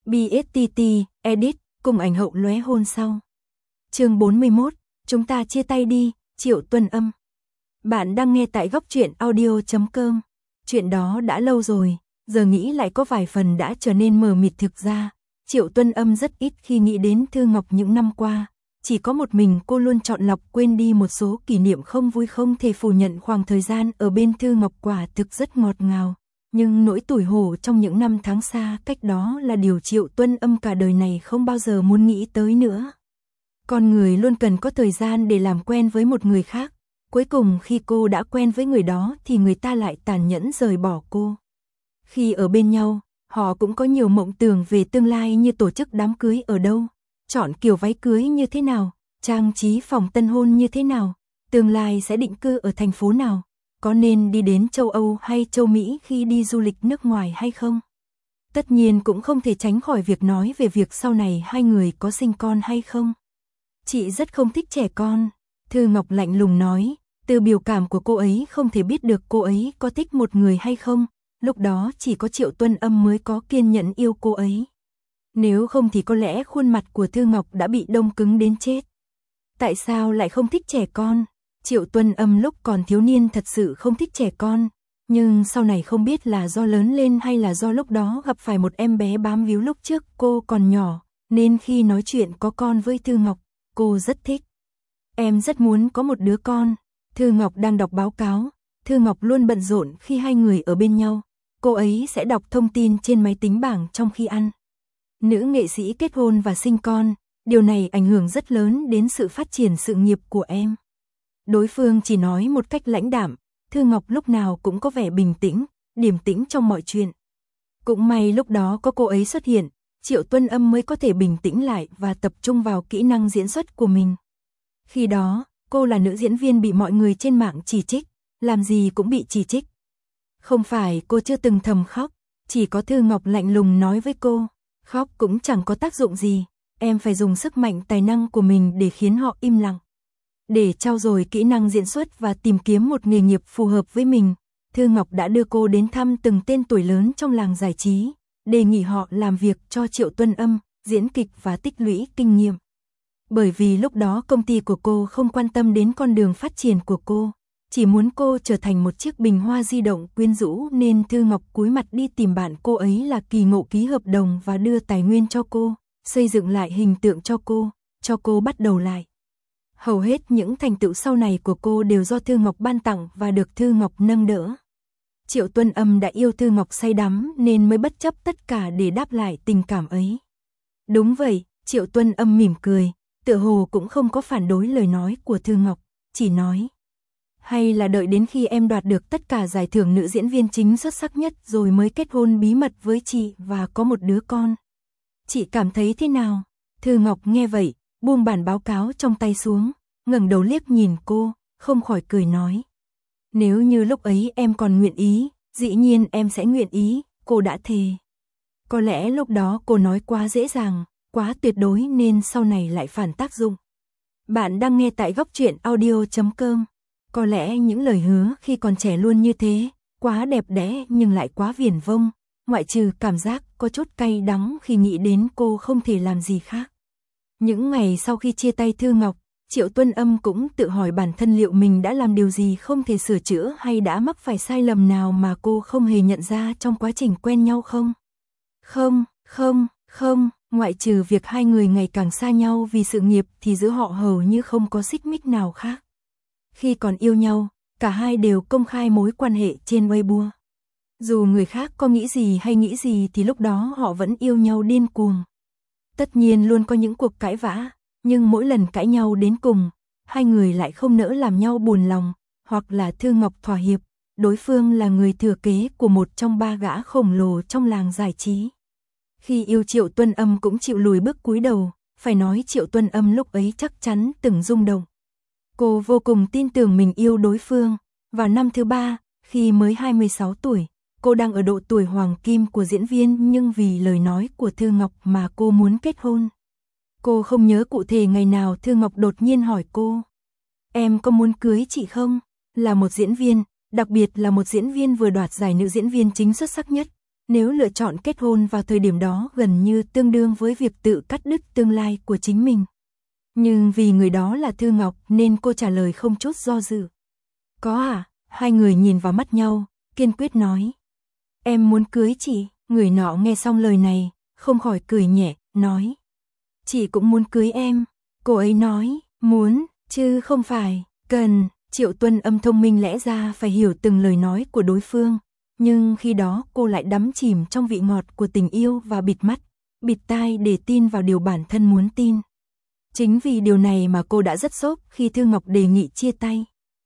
BSTT, edit, cùng ảnh hậu lóe hôn sau. Chương 41, chúng ta chia tay đi, Triệu Tuân Âm. Bạn đang nghe tại góc truyện audio.com. Chuyện đó đã lâu rồi, giờ nghĩ lại có vài phần đã trở nên mờ mịt. Thực ra, Triệu Tuân Âm rất ít khi nghĩ đến Thư Ngọc những năm qua. Chỉ có một mình cô luôn chọn lọc quên đi một số kỷ niệm không vui. Không thể phủ nhận khoảng thời gian ở bên Thư Ngọc quả thực rất ngọt ngào. Nhưng nỗi tủi hổ trong những năm tháng xa cách đó là điều Triệu Tuân Âm cả đời này không bao giờ muốn nghĩ tới nữa. Con người luôn cần có thời gian để làm quen với một người khác. Cuối cùng khi cô đã quen với người đó thì người ta lại tàn nhẫn rời bỏ cô. Khi ở bên nhau, họ cũng có nhiều mộng tưởng về tương lai như tổ chức đám cưới ở đâu, chọn kiểu váy cưới như thế nào, trang trí phòng tân hôn như thế nào, tương lai sẽ định cư ở thành phố nào, có nên đi đến châu Âu hay châu Mỹ khi đi du lịch nước ngoài hay không. Tất nhiên cũng không thể tránh khỏi việc nói về việc sau này hai người có sinh con hay không. Chị rất không thích trẻ con, Thư Ngọc lạnh lùng nói, từ biểu cảm của cô ấy không thể biết được cô ấy có thích một người hay không, lúc đó chỉ có Triệu Tuân Âm mới có kiên nhẫn yêu cô ấy. Nếu không thì có lẽ khuôn mặt của Thư Ngọc đã bị đông cứng đến chết. Tại sao lại không thích trẻ con? Triệu Tuân Âm lúc còn thiếu niên thật sự không thích trẻ con, nhưng sau này không biết là do lớn lên hay là do lúc đó gặp phải một em bé bám víu lúc trước cô còn nhỏ, nên khi nói chuyện có con với Thư Ngọc, cô rất thích. Em rất muốn có một đứa con. Thư Ngọc đang đọc báo cáo. Thư Ngọc luôn bận rộn khi hai người ở bên nhau. Cô ấy sẽ đọc thông tin trên máy tính bảng trong khi ăn. Nữ nghệ sĩ kết hôn và sinh con, điều này ảnh hưởng rất lớn đến sự phát triển sự nghiệp của em. Đối phương chỉ nói một cách lãnh đạm, Thư Ngọc lúc nào cũng có vẻ bình tĩnh, điềm tĩnh trong mọi chuyện. Cũng may lúc đó có cô ấy xuất hiện, Triệu Tuân Âm mới có thể bình tĩnh lại và tập trung vào kỹ năng diễn xuất của mình. Khi đó, cô là nữ diễn viên bị mọi người trên mạng chỉ trích, làm gì cũng bị chỉ trích. Không phải cô chưa từng thầm khóc, chỉ có Thư Ngọc lạnh lùng nói với cô, khóc cũng chẳng có tác dụng gì, em phải dùng sức mạnh tài năng của mình để khiến họ im lặng. Để trau dồi kỹ năng diễn xuất và tìm kiếm một nghề nghiệp phù hợp với mình, Thư Ngọc đã đưa cô đến thăm từng tên tuổi lớn trong làng giải trí, đề nghị họ làm việc cho Triệu Tuân Âm, diễn kịch và tích lũy kinh nghiệm. Bởi vì lúc đó công ty của cô không quan tâm đến con đường phát triển của cô, chỉ muốn cô trở thành một chiếc bình hoa di động quyến rũ, nên Thư Ngọc cúi mặt đi tìm bạn cô ấy là Kỳ Ngộ ký hợp đồng và đưa tài nguyên cho cô, xây dựng lại hình tượng cho cô bắt đầu lại. Hầu hết những thành tựu sau này của cô đều do Thư Ngọc ban tặng và được Thư Ngọc nâng đỡ. Triệu Tuân Âm đã yêu Thư Ngọc say đắm nên mới bất chấp tất cả để đáp lại tình cảm ấy. Đúng vậy, Triệu Tuân Âm mỉm cười, tựa hồ cũng không có phản đối lời nói của Thư Ngọc, chỉ nói. Hay là đợi đến khi em đoạt được tất cả giải thưởng nữ diễn viên chính xuất sắc nhất rồi mới kết hôn bí mật với chị và có một đứa con. Chị cảm thấy thế nào? Thư Ngọc nghe vậy, buông bản báo cáo trong tay xuống, ngẩng đầu liếc nhìn cô, không khỏi cười nói. Nếu như lúc ấy em còn nguyện ý, dĩ nhiên em sẽ nguyện ý, cô đã thề. Có lẽ lúc đó cô nói quá dễ dàng, quá tuyệt đối nên sau này lại phản tác dụng. Bạn đang nghe tại góc truyện audio.com. Có lẽ những lời hứa khi còn trẻ luôn như thế, quá đẹp đẽ nhưng lại quá viển vông, ngoại trừ cảm giác có chút cay đắng khi nghĩ đến cô không thể làm gì khác. Những ngày sau khi chia tay Thư Ngọc, Triệu Tuân Âm cũng tự hỏi bản thân liệu mình đã làm điều gì không thể sửa chữa hay đã mắc phải sai lầm nào mà cô không hề nhận ra trong quá trình quen nhau không? Không, ngoại trừ việc hai người ngày càng xa nhau vì sự nghiệp thì giữa họ hầu như không có xích mích nào khác. Khi còn yêu nhau, cả hai đều công khai mối quan hệ trên Weibo. Dù người khác có nghĩ gì hay nghĩ gì thì lúc đó họ vẫn yêu nhau điên cuồng. Tất nhiên luôn có những cuộc cãi vã, nhưng mỗi lần cãi nhau đến cùng, hai người lại không nỡ làm nhau buồn lòng, hoặc là Thư Ngọc thỏa hiệp, đối phương là người thừa kế của một trong ba gã khổng lồ trong làng giải trí. Khi yêu Triệu Tuân Âm cũng chịu lùi bước cúi đầu, phải nói Triệu Tuân Âm lúc ấy chắc chắn từng rung động. Cô vô cùng tin tưởng mình yêu đối phương. Vào năm thứ 3, khi mới 26 tuổi, cô đang ở độ tuổi hoàng kim của diễn viên nhưng vì lời nói của Thư Ngọc mà cô muốn kết hôn. Cô không nhớ cụ thể ngày nào Thư Ngọc đột nhiên hỏi cô. Em có muốn cưới chị không? Là một diễn viên, đặc biệt là một diễn viên vừa đoạt giải nữ diễn viên chính xuất sắc nhất. Nếu lựa chọn kết hôn vào thời điểm đó gần như tương đương với việc tự cắt đứt tương lai của chính mình. Nhưng vì người đó là Thư Ngọc nên cô trả lời không chút do dự. Có à? Hai người nhìn vào mắt nhau, kiên quyết nói. Em muốn cưới chị. Người nọ nghe xong lời này, không khỏi cười nhẹ, nói. Chị cũng muốn cưới em. Cô ấy nói, muốn, chứ không phải, cần. Triệu Tuân Âm thông minh lẽ ra phải hiểu từng lời nói của đối phương. Nhưng khi đó cô lại đắm chìm trong vị ngọt của tình yêu và bịt mắt, bịt tai để tin vào điều bản thân muốn tin. Chính vì điều này mà cô đã rất sốc khi Thư Ngọc đề nghị chia tay.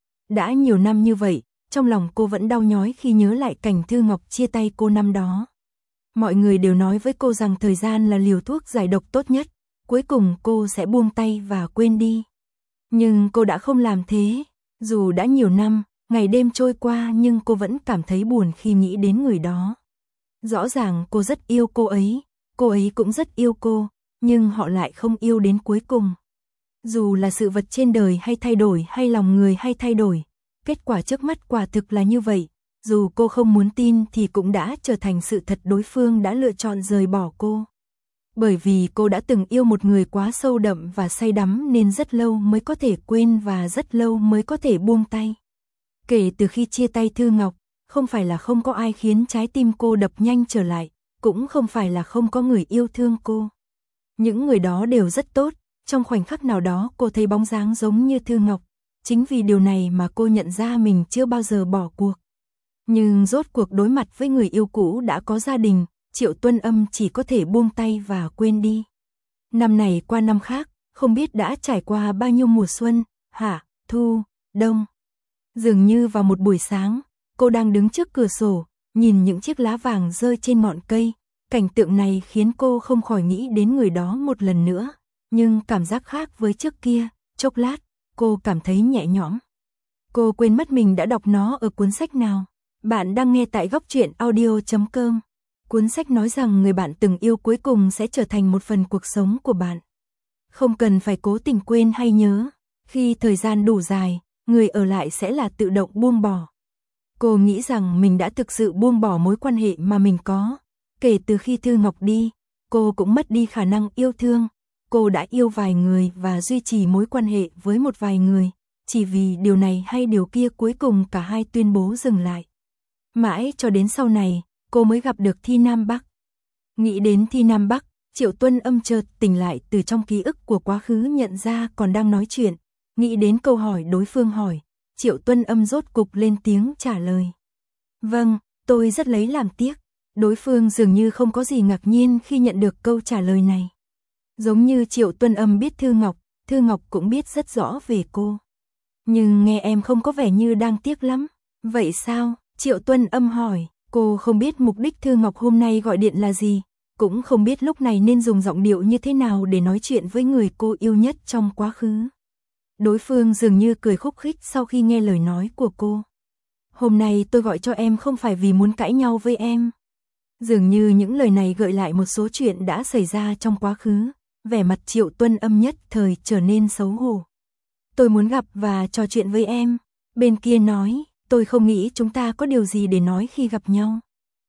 Đã nhiều năm như vậy, trong lòng cô vẫn đau nhói khi nhớ lại cảnh Thư Ngọc chia tay cô năm đó. Mọi người đều nói với cô rằng thời gian là liều thuốc giải độc tốt nhất, cuối cùng cô sẽ buông tay và quên đi. Nhưng cô đã không làm thế, dù đã nhiều năm, ngày đêm trôi qua nhưng cô vẫn cảm thấy buồn khi nghĩ đến người đó. Rõ ràng cô rất yêu cô ấy cũng rất yêu cô, nhưng họ lại không yêu đến cuối cùng. Dù là sự vật trên đời hay thay đổi hay lòng người hay thay đổi, kết quả trước mắt quả thực là như vậy. Dù cô không muốn tin thì cũng đã trở thành sự thật, đối phương đã lựa chọn rời bỏ cô. Bởi vì cô đã từng yêu một người quá sâu đậm và say đắm nên rất lâu mới có thể quên và rất lâu mới có thể buông tay. Kể từ khi chia tay Thư Ngọc, không phải là không có ai khiến trái tim cô đập nhanh trở lại, cũng không phải là không có người yêu thương cô. Những người đó đều rất tốt, trong khoảnh khắc nào đó cô thấy bóng dáng giống như Thư Ngọc. Chính vì điều này mà cô nhận ra mình chưa bao giờ bỏ cuộc. Nhưng rốt cuộc đối mặt với người yêu cũ đã có gia đình, Triệu Tuân Âm chỉ có thể buông tay và quên đi. Năm này qua năm khác, không biết đã trải qua bao nhiêu mùa xuân, hạ, thu, đông. Dường như vào một buổi sáng, cô đang đứng trước cửa sổ, nhìn những chiếc lá vàng rơi trên ngọn cây. Cảnh tượng này khiến cô không khỏi nghĩ đến người đó một lần nữa. Nhưng cảm giác khác với trước kia, chốc lát, cô cảm thấy nhẹ nhõm. Cô quên mất mình đã đọc nó ở cuốn sách nào. Bạn đang nghe tại Góc Truyện Audio.com. Cuốn sách nói rằng người bạn từng yêu cuối cùng sẽ trở thành một phần cuộc sống của bạn. Không cần phải cố tình quên hay nhớ. Khi thời gian đủ dài, người ở lại sẽ là tự động buông bỏ. Cô nghĩ rằng mình đã thực sự buông bỏ mối quan hệ mà mình có. Kể từ khi Thư Ngọc đi, cô cũng mất đi khả năng yêu thương. Cô đã yêu vài người và duy trì mối quan hệ với một vài người. Chỉ vì điều này hay điều kia cuối cùng cả hai tuyên bố dừng lại. Mãi cho đến sau này, cô mới gặp được Thi Nam Bắc. Nghĩ đến Thi Nam Bắc, Triệu Tuân Âm chợt tỉnh lại từ trong ký ức của quá khứ, nhận ra còn đang nói chuyện. Nghĩ đến câu hỏi đối phương hỏi, Triệu Tuân Âm rốt cục lên tiếng trả lời. Vâng, tôi rất lấy làm tiếc. Đối phương dường như không có gì ngạc nhiên khi nhận được câu trả lời này. Giống như Triệu Tuân Âm biết Thư Ngọc cũng biết rất rõ về cô. Nhưng nghe em không có vẻ như đang tiếc lắm. Vậy sao? Triệu Tuân Âm hỏi. Cô không biết mục đích Thư Ngọc hôm nay gọi điện là gì, cũng không biết lúc này nên dùng giọng điệu như thế nào để nói chuyện với người cô yêu nhất trong quá khứ. Đối phương dường như cười khúc khích sau khi nghe lời nói của cô. Hôm nay tôi gọi cho em không phải vì muốn cãi nhau với em. Dường như những lời này gợi lại một số chuyện đã xảy ra trong quá khứ, vẻ mặt Triệu Tuân Âm nhất thời trở nên xấu hổ. Tôi muốn gặp và trò chuyện với em. Bên kia nói, tôi không nghĩ chúng ta có điều gì để nói khi gặp nhau.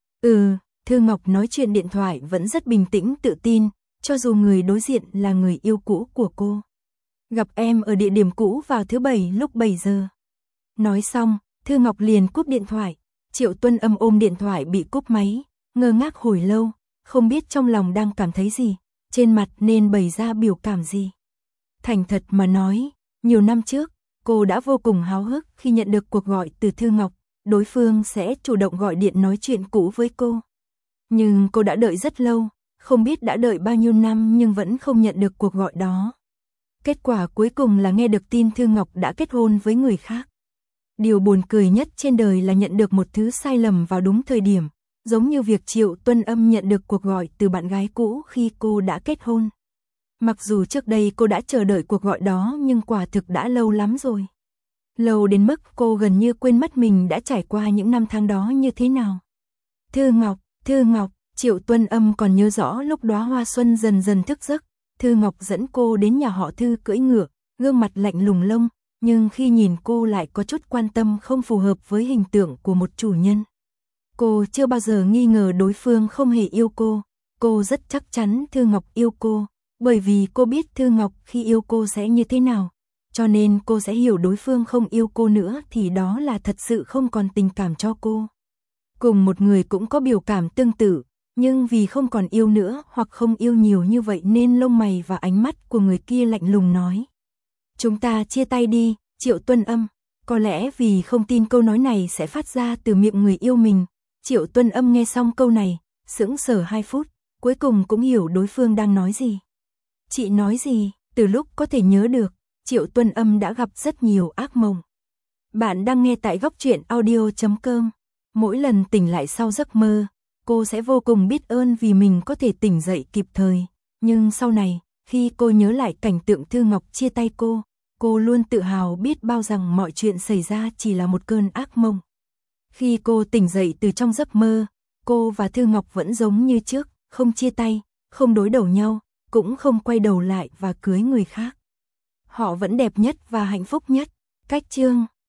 Thư Ngọc nói chuyện điện thoại vẫn rất bình tĩnh tự tin, cho dù người đối diện là người yêu cũ của cô. Gặp em ở địa điểm cũ vào thứ Bảy lúc 7 giờ. Nói xong, Thư Ngọc liền cúp điện thoại. Triệu Tuân Âm ôm điện thoại bị cúp máy, ngơ ngác hồi lâu, không biết trong lòng đang cảm thấy gì, trên mặt nên bày ra biểu cảm gì. Thành thật mà nói, nhiều năm trước, cô đã vô cùng háo hức khi nhận được cuộc gọi từ Thư Ngọc, đối phương sẽ chủ động gọi điện nói chuyện cũ với cô. Nhưng cô đã đợi rất lâu, không biết đã đợi bao nhiêu năm nhưng vẫn không nhận được cuộc gọi đó. Kết quả cuối cùng là nghe được tin Thư Ngọc đã kết hôn với người khác. Điều buồn cười nhất trên đời là nhận được một thứ sai lầm vào đúng thời điểm, giống như việc Triệu Tuân Âm nhận được cuộc gọi từ bạn gái cũ khi cô đã kết hôn. Mặc dù trước đây cô đã chờ đợi cuộc gọi đó nhưng quả thực đã lâu lắm rồi. Lâu đến mức cô gần như quên mất mình đã trải qua những năm tháng đó như thế nào. Thư Ngọc, Triệu Tuân Âm còn nhớ rõ lúc đóa hoa xuân dần dần thức giấc, Thư Ngọc dẫn cô đến nhà họ Thư cưỡi ngựa, gương mặt lạnh lùng lông, nhưng khi nhìn cô lại có chút quan tâm không phù hợp với hình tượng của một chủ nhân. Cô chưa bao giờ nghi ngờ đối phương không hề yêu cô rất chắc chắn Thư Ngọc yêu cô, bởi vì cô biết Thư Ngọc khi yêu cô sẽ như thế nào, cho nên cô sẽ hiểu đối phương không yêu cô nữa thì đó là thật sự không còn tình cảm cho cô. Cùng một người cũng có biểu cảm tương tự, nhưng vì không còn yêu nữa hoặc không yêu nhiều như vậy nên lông mày và ánh mắt của người kia lạnh lùng nói. Chúng ta chia tay đi, Triệu Tuân Âm. Có lẽ vì không tin câu nói này sẽ phát ra từ miệng người yêu mình, Triệu Tuân Âm nghe xong câu này, sững sờ 2 phút, cuối cùng cũng hiểu đối phương đang nói gì. Chị nói gì? Từ lúc có thể nhớ được, Triệu Tuân Âm đã gặp rất nhiều ác mộng. Bạn đang nghe tại góc truyện audio.com. Mỗi lần tỉnh lại sau giấc mơ, cô sẽ vô cùng biết ơn vì mình có thể tỉnh dậy kịp thời. Nhưng sau này, khi cô nhớ lại cảnh tượng Thư Ngọc chia tay cô luôn tự hào biết bao rằng mọi chuyện xảy ra chỉ là một cơn ác mộng. Khi cô tỉnh dậy từ trong giấc mơ, cô và Thư Ngọc vẫn giống như trước, không chia tay, không đối đầu nhau, cũng không quay đầu lại và cưới người khác. Họ vẫn đẹp nhất và hạnh phúc nhất. Cách chương